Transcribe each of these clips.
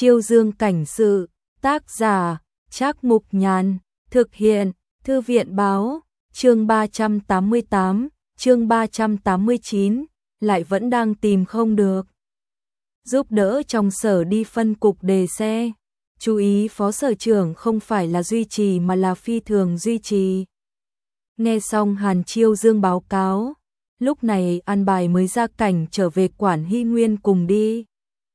Chiêu Dương cảnh sự, tác giả, Trác Mục Nhàn, thực hiện, Thư viện báo, chương 388, chương 389, lại vẫn đang tìm không được. Giúp đỡ trong sở đi phân cục đề xe. Chú ý phó sở trưởng không phải là duy trì mà là phi thường duy trì. Nghe xong Hàn Chiêu Dương báo cáo, lúc này an bài mới ra cảnh trở về quản Hy Nguyên cùng đi.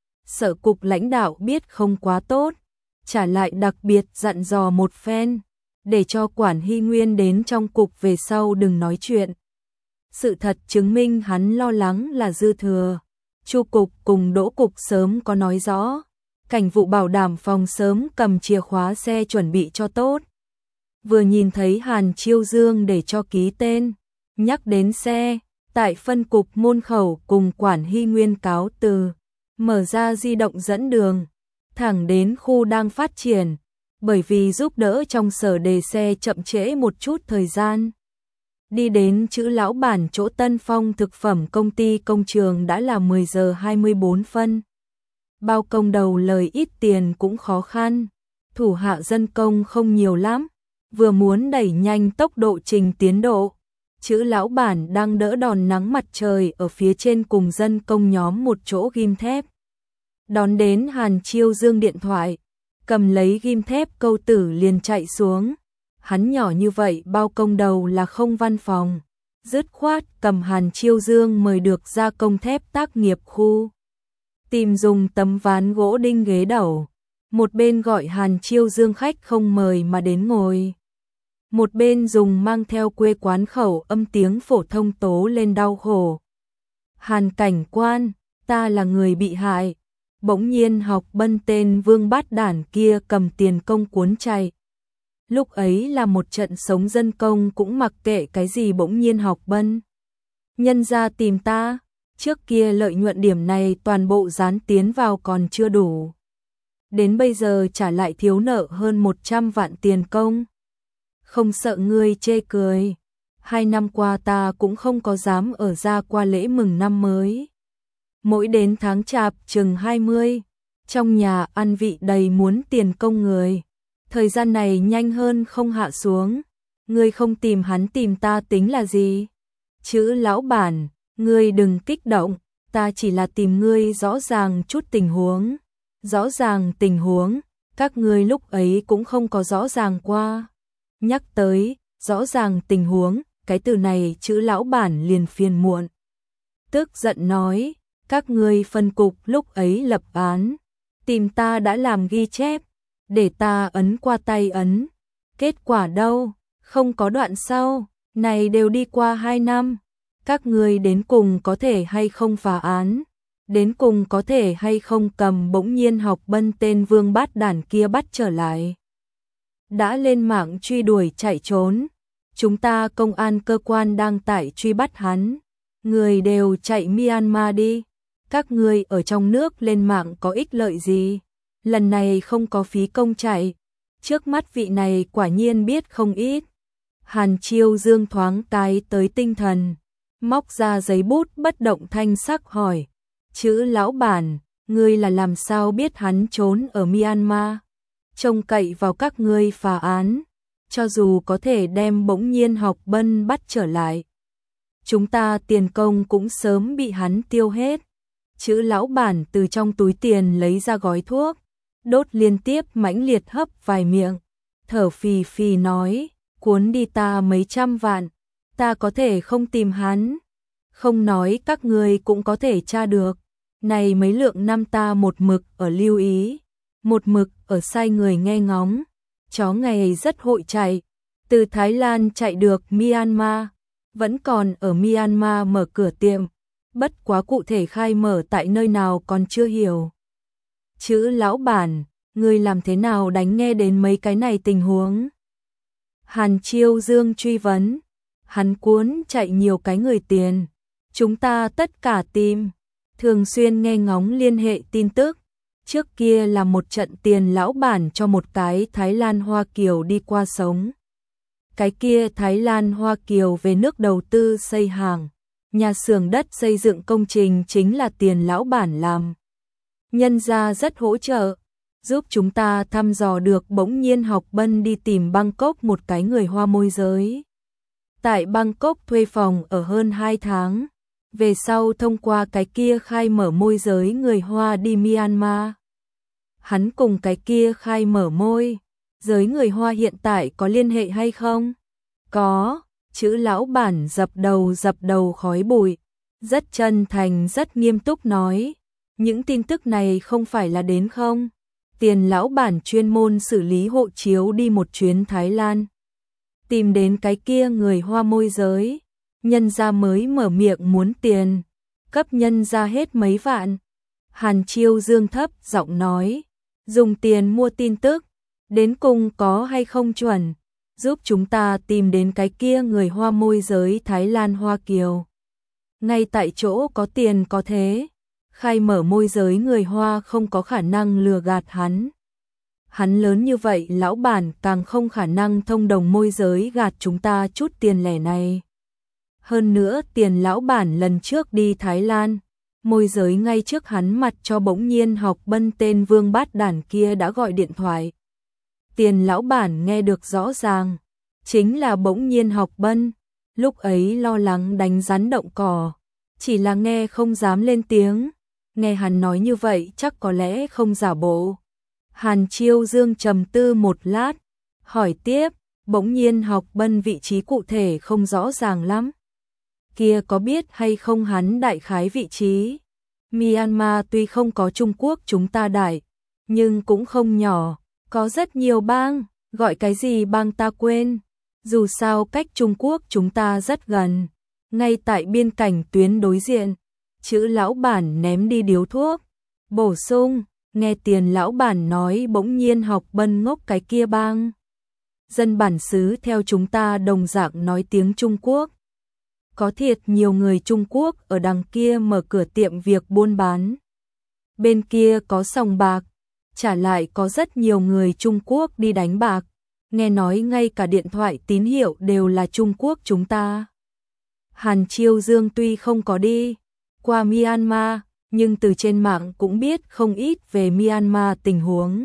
Sở cục lãnh đạo biết không quá tốt, trả lại đặc biệt dặn dò một phen, để cho quản Hy Nguyên đến trong cục về sau đừng nói chuyện. Sự thật chứng minh hắn lo lắng là dư thừa. Chu cục cùng Đỗ cục sớm có nói rõ, cảnh vụ bảo đảm phòng sớm cầm chìa khóa xe chuẩn bị cho tốt. Vừa nhìn thấy Hàn Chiêu Dương để cho ký tên, nhắc đến xe, tại phân cục môn khẩu cùng quản Hy Nguyên cáo từ, mở ra di động dẫn đường, thẳng đến khu đang phát triển, bởi vì giúp đỡ trong sở đề xe chậm trễ một chút thời gian. Đi đến chữ lão bản chỗ Tân Phong thực phẩm công ty công trường đã là 10 giờ 24 phân. Bao công đầu lời ít tiền cũng khó khăn, thủ hạ dân công không nhiều lắm, vừa muốn đẩy nhanh tốc độ trình tiến độ. Chữ lão bản đang đỡ đòn nắng mặt trời ở phía trên cùng dân công nhóm một chỗ ghim thép. Đón đến Hàn Chiêu Dương điện thoại, cầm lấy ghim thép câu tử liền chạy xuống. Hắn nhỏ như vậy bao công đầu là không văn phòng, dứt khoát cầm Hàn Chiêu Dương mời được ra công thép tác nghiệp khu. Tìm dùng tấm ván gỗ đinh ghế đầu, một bên gọi Hàn Chiêu Dương khách không mời mà đến ngồi. Một bên dùng mang theo quê quán khẩu âm tiếng phổ thông tố lên đau khổ. Hàn cảnh quan, ta là người bị hại. Bỗng nhiên Học Bân tên Vương Bát Đản kia cầm tiền công cuốn chạy. Lúc ấy là một trận sống dân công cũng mặc kệ cái gì bỗng nhiên Học Bân. Nhân ra tìm ta, trước kia lợi nhuận điểm này toàn bộ dán tiến vào còn chưa đủ. Đến bây giờ trả lại thiếu nợ hơn 100 vạn tiền công. Không sợ ngươi chê cười. 2 năm qua ta cũng không có dám ở ra qua lễ mừng năm mới. Mỗi đến tháng chạp chừng 20, trong nhà ăn vị đầy muốn tiền công người. Thời gian này nhanh hơn không hạ xuống. Ngươi không tìm hắn tìm ta tính là gì? Chữ lão bản, ngươi đừng kích động, ta chỉ là tìm ngươi rõ ràng chút tình huống. Rõ ràng tình huống, các ngươi lúc ấy cũng không có rõ ràng qua. Nhắc tới, rõ ràng tình huống, cái từ này chữ lão bản liền phiền muộn. Tức giận nói, các ngươi phân cục lúc ấy lập án, tìm ta đã làm ghi chép, để ta ấn qua tay ấn. Kết quả đâu, không có đoạn sau, này đều đi qua 2 năm. Các ngươi đến cùng có thể hay không phá án, đến cùng có thể hay không cầm bỗng nhiên Học Bân tên Vương Bát Đản kia bắt trở lại. Đã lên mạng truy đuổi chạy trốn, chúng ta công an cơ quan đang tại truy bắt hắn, người đều chạy Myanmar đi, các ngươi ở trong nước lên mạng có ích lợi gì, lần này không có phí công chạy, trước mắt vị này quả nhiên biết không ít. Hàn Chiêu Dương thoáng cái tới tinh thần, móc ra giấy bút bất động thanh sắc hỏi, chữ lão bản, ngươi là làm sao biết hắn trốn ở Myanmar? Trông cậy vào các ngươi phá án, cho dù có thể đem bỗng nhiên Học Bân bắt trở lại. Chúng ta tiền công cũng sớm bị hắn tiêu hết. Chữ lão bản từ trong túi tiền lấy ra gói thuốc, đốt liên tiếp mãnh liệt hấp vài miệng, thở phì phì nói, cuốn đi ta mấy trăm vạn, ta có thể không tìm hắn. Không nói các ngươi cũng có thể tra được, này mấy lượng năm ta một mực ở lưu ý, một mực ở sai người nghe ngóng, chó ngày rất hội chạy, từ Thái Lan chạy được Myanmar, vẫn còn ở Myanmar mở cửa tiệm, bất quá cụ thể khai mở tại nơi nào còn chưa hiểu. Chữ lão bản, ngươi làm thế nào đánh nghe đến mấy cái này tình huống? Hàn Chiêu Dương truy vấn, hắn cuốn chạy nhiều cái người tiền, chúng ta tất cả tìm, thường xuyên nghe ngóng liên hệ tin tức. Trước kia là một trận tiền lão bản cho một cái Thái Lan Hoa Kiều đi qua sống. Cái kia Thái Lan Hoa Kiều về nước đầu tư xây hàng, nhà xưởng đất xây dựng công trình chính là tiền lão bản làm. Nhân gia rất hỗ trợ, giúp chúng ta thăm dò được. Bỗng nhiên Học Bân đi tìm Bangkok một cái người Hoa môi giới. Tại Bangkok thuê phòng ở hơn 2 tháng. Về sau thông qua cái kia khai mở môi giới người Hoa đi Myanmar. Hắn cùng cái kia khai mở môi giới người Hoa hiện tại có liên hệ hay không? Có, chữ lão bản dập đầu khói bụi. Rất chân thành rất nghiêm túc nói. Những tin tức này không phải là đến không? Tiền lão bản chuyên môn xử lý hộ chiếu đi một chuyến Thái Lan. Tìm đến cái kia người Hoa môi giới. Nhân gia mới mở miệng muốn tiền. Cấp nhân gia hết mấy vạn. Hàn Chiêu Dương thấp giọng nói. Dùng tiền mua tin tức. Đến cùng có hay không chuẩn. Giúp chúng ta tìm đến cái kia người Hoa môi giới Thái Lan Hoa Kiều. Ngay tại chỗ có tiền có thế. Khai mở môi giới người Hoa không có khả năng lừa gạt hắn. Hắn lớn như vậy lão bản càng không khả năng thông đồng môi giới gạt chúng ta chút tiền lẻ này. Hơn nữa tiền lão bản lần trước đi Thái Lan, môi giới ngay trước hắn mặt cho Bỗng Nhiên Học Bân tên Vương Bát Đản kia đã gọi điện thoại. Tiền lão bản nghe được rõ ràng, chính là Bỗng Nhiên Học Bân, lúc ấy lo lắng đánh rắn động cỏ, chỉ là nghe không dám lên tiếng, nghe hắn nói như vậy chắc có lẽ không giả bộ. Hàn Chiêu Dương trầm tư một lát, hỏi tiếp, Bỗng Nhiên Học Bân vị trí cụ thể không rõ ràng lắm. Kia có biết hay không hắn đại khái vị trí? Myanmar tuy không có Trung Quốc chúng ta đại, nhưng cũng không nhỏ, có rất nhiều bang, gọi cái gì bang ta quên. Dù sao cách Trung Quốc chúng ta rất gần, ngay tại biên cảnh tuyến đối diện. Chữ lão bản ném đi điếu thuốc, bổ sung, nghe tiền lão bản nói Bỗng Nhiên Học Bân ngốc cái kia bang. Dân bản xứ theo chúng ta đồng dạng nói tiếng Trung Quốc. Có thiệt nhiều người Trung Quốc ở đằng kia mở cửa tiệm việc buôn bán. Bên kia có sòng bạc, trả lại có rất nhiều người Trung Quốc đi đánh bạc. Nghe nói ngay cả điện thoại tín hiệu đều là Trung Quốc chúng ta. Hàn Chiêu Dương tuy không có đi qua Myanmar, nhưng từ trên mạng cũng biết không ít về Myanmar tình huống.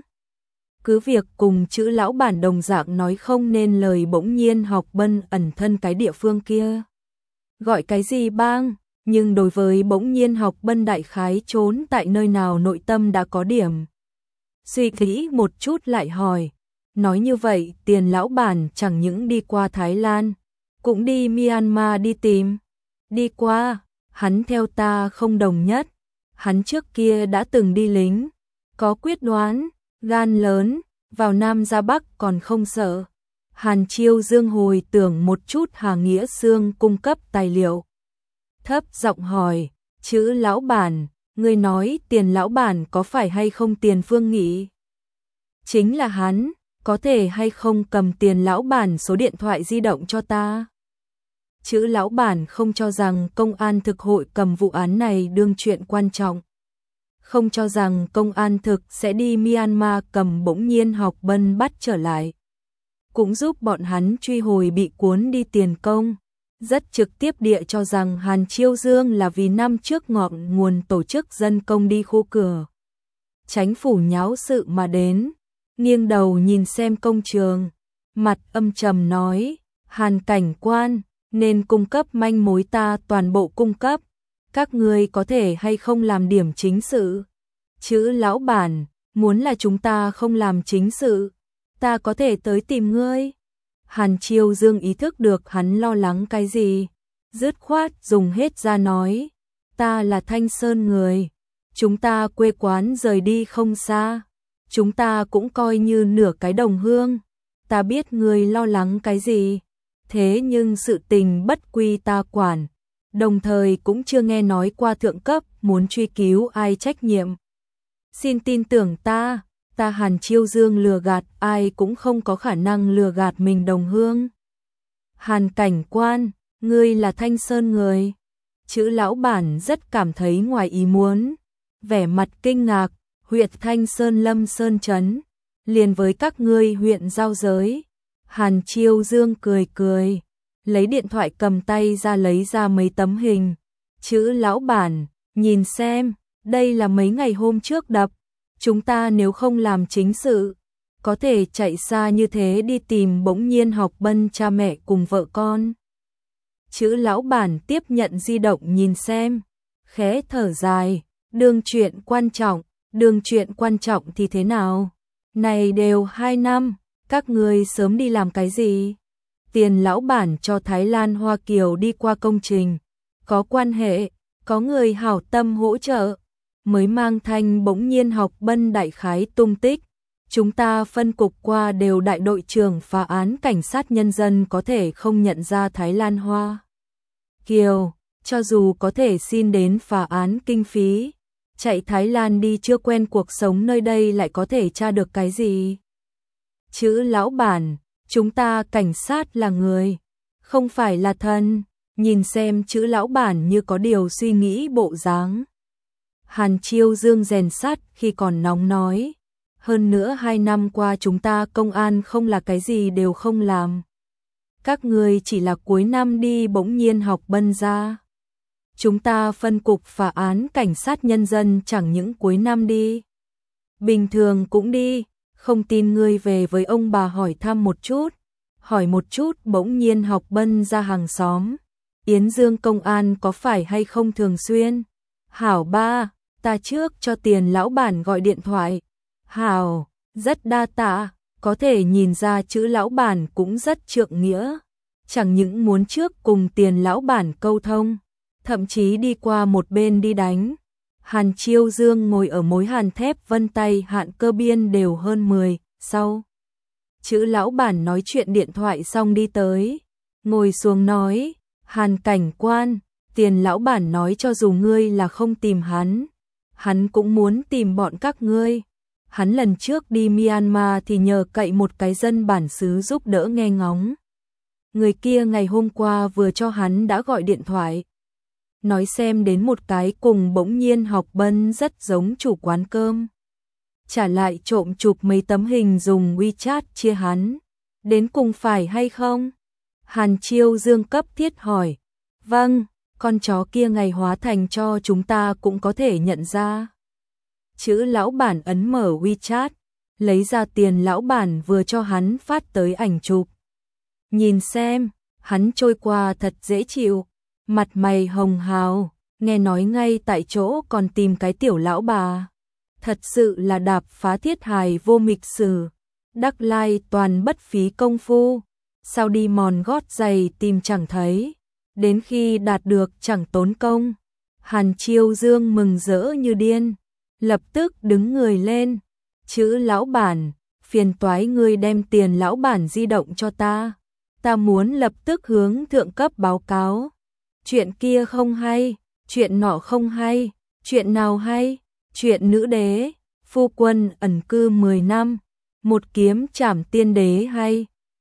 Cứ việc cùng chữ lão bản đồng dạng nói không nên lời Bỗng Nhiên Học Bân ẩn thân cái địa phương kia. Gọi cái gì bang, nhưng đối với Bỗng Nhiên Học Bân đại khái trốn tại nơi nào nội tâm đã có điểm. Suy nghĩ một chút lại hỏi, nói như vậy tiền lão bản chẳng những đi qua Thái Lan, cũng đi Myanmar đi tìm. Đi qua, hắn theo ta không đồng nhất, hắn trước kia đã từng đi lính, có quyết đoán, gan lớn, vào Nam ra Bắc còn không sợ. Hàn Chiêu Dương hồi tưởng một chút Hà Nghĩa Xương cung cấp tài liệu. Thấp giọng hỏi, chữ lão bản, người nói tiền lão bản có phải hay không Tiền Phương Nghị? Chính là hắn, có thể hay không cầm tiền lão bản số điện thoại di động cho ta? Chữ lão bản không cho rằng công an thực hội cầm vụ án này đương chuyện quan trọng. Không cho rằng công an thực sẽ đi Myanmar cầm Bỗng Nhiên Học Bân bắt trở lại. Cũng giúp bọn hắn truy hồi bị cuốn đi tiền công. Rất trực tiếp địa cho rằng Hàn Chiêu Dương là vì năm trước ngọn nguồn tổ chức dân công đi khu cửa. Chánh phủ nháo sự mà đến. Nghiêng đầu nhìn xem công trường. Mặt âm trầm nói, Hàn cảnh quan, nên cung cấp manh mối ta toàn bộ cung cấp. Các ngươi có thể hay không làm điểm chính sự? Chữ lão bản, muốn là chúng ta không làm chính sự, ta có thể tới tìm ngươi. Hàn Chiêu Dương ý thức được hắn lo lắng cái gì, dứt khoát dùng hết ra nói, ta là Thanh Sơn người, chúng ta quê quán rời đi không xa, chúng ta cũng coi như nửa cái đồng hương, ta biết ngươi lo lắng cái gì, thế nhưng sự tình bất quy ta quản, đồng thời cũng chưa nghe nói qua thượng cấp muốn truy cứu ai trách nhiệm. Xin tin tưởng ta Hàn Chiêu Dương lừa gạt ai cũng không có khả năng lừa gạt mình đồng hương. Hàn cảnh quan, ngươi là Thanh Sơn người. Chữ lão bản rất cảm thấy ngoài ý muốn, vẻ mặt kinh ngạc, huyện Thanh Sơn Lâm Sơn Trấn, liền với các ngươi huyện giao giới. Hàn Chiêu Dương cười cười, lấy điện thoại cầm tay ra lấy ra mấy tấm hình. Chữ lão bản, nhìn xem, đây là mấy ngày hôm trước đập. chúng ta nếu không làm chính sự, có thể chạy xa như thế đi tìm Bỗng Nhiên Học Bân cha mẹ cùng vợ con. Chữ lão bản tiếp nhận di động nhìn xem, khẽ thở dài, đương chuyện quan trọng thì thế nào? Này đều 2 năm, các người sớm đi làm cái gì? Tiền lão bản cho Thái Lan Hoa Kiều đi qua công trình, có quan hệ, có người hảo tâm hỗ trợ, mới mang thanh Bỗng Nhiên Học Bân đại khái tung tích. Chúng ta phân cục qua đều đại đội trưởng phá án cảnh sát nhân dân có thể không nhận ra Thái Lan Hoa Kiều, cho dù có thể xin đến phá án kinh phí, chạy Thái Lan đi chưa quen cuộc sống nơi đây lại có thể tra được cái gì? Chữ lão bản, chúng ta cảnh sát là người, không phải là thần, nhìn xem chữ lão bản như có điều suy nghĩ bộ dáng. Hàn Chiêu Dương rèn sắt khi còn nóng nói, hơn nữa 2 năm qua chúng ta công an không là cái gì đều không làm. Các người chỉ là cuối năm đi Bỗng Nhiên Học Bân ra. Chúng ta phân cục phá án cảnh sát nhân dân chẳng những cuối năm đi, bình thường cũng đi, không tin ngươi về với ông bà hỏi thăm một chút, Bỗng Nhiên Học Bân ra hàng xóm. Yến Dương công an có phải hay không thường xuyên? Hảo ba, ta trước cho tiền lão bản gọi điện thoại. Hảo, rất đa tạ, có thể nhìn ra chữ lão bản cũng rất trượng nghĩa. Chẳng những muốn trước cùng tiền lão bản câu thông, thậm chí đi qua một bên đi đánh. Hàn Chiêu Dương ngồi ở mối hàn thép vân tay hạn cơ biên đều hơn 10, sau. Chữ lão bản nói chuyện điện thoại xong đi tới, ngồi xuống nói, Hàn cảnh quan, tiền lão bản nói cho dù ngươi là không tìm hắn cũng muốn tìm bọn các ngươi. Hắn lần trước đi Myanmar thì nhờ cậy một cái dân bản xứ giúp đỡ nghe ngóng. Người kia ngày hôm qua vừa cho hắn đã gọi điện thoại, nói xem đến một cái cùng Bỗng Nhiên Học Bân rất giống chủ quán cơm. Trả lại trộm chụp mấy tấm hình dùng WeChat chia hắn. Đến cùng phải hay không? Hàn Chiêu Dương cấp thiết hỏi. Vâng, con chó kia ngày hóa thành cho chúng ta cũng có thể nhận ra. Chữ lão bản ấn mở WeChat, lấy ra tiền lão bản vừa cho hắn phát tới ảnh chụp. Nhìn xem, hắn trôi qua thật dễ chịu, mặt mày hồng hào, nghe nói ngay tại chỗ còn tìm cái tiểu lão bà. Thật sự là đạp phá thiết hài vô mịch sử, đắc lai toàn bất phí công phu, sao đi mòn gót giày tìm chẳng thấy, đến khi đạt được chẳng tốn công. Hàn Chiêu Dương mừng rỡ như điên, lập tức đứng người lên, chữ lão bản, phiền toái ngươi đem tiền lão bản di động cho ta muốn lập tức hướng thượng cấp báo cáo. Chuyện kia không hay, chuyện nọ không hay, chuyện nào hay? Chuyện nữ đế, phu quân ẩn cư 10 năm, một kiếm trảm tiên đế hay,